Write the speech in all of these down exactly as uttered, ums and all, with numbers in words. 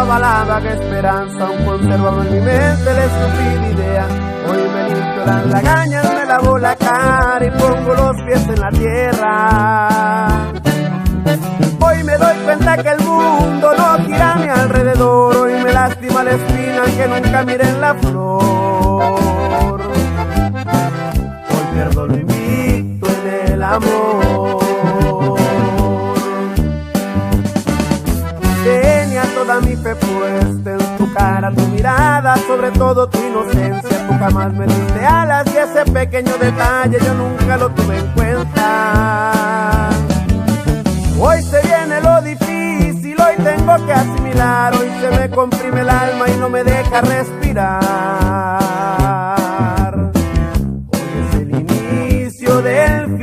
toda la vaga esperanza, aún conservaba en mi mente la estúpida idea. Hoy me limpio las lagañas, me lavo la cara y pongo los pies en la tierra. Hoy me doy cuenta que el mundo no gira a mi alrededor. Hoy me lastima la espina que nunca miré en la flor. Hoy pierdo lo invicto en el amor. Tenía toda mi fe puesta en tu cara, tu mirada, sobre todo tu inocencia. Tú jamás me diste alas y ese pequeño detalle yo nunca lo tuve en cuenta. Hoy se viene lo difícil, hoy tengo que asimilar. Hoy se me comprime el alma y no me deja respirar. Hoy es el inicio del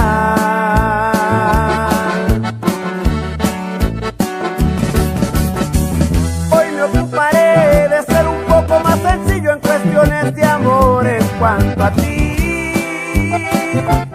final. Hoy me ocuparé de ser un poco más sencillo en cuestiones de amor. En cuanto a ti,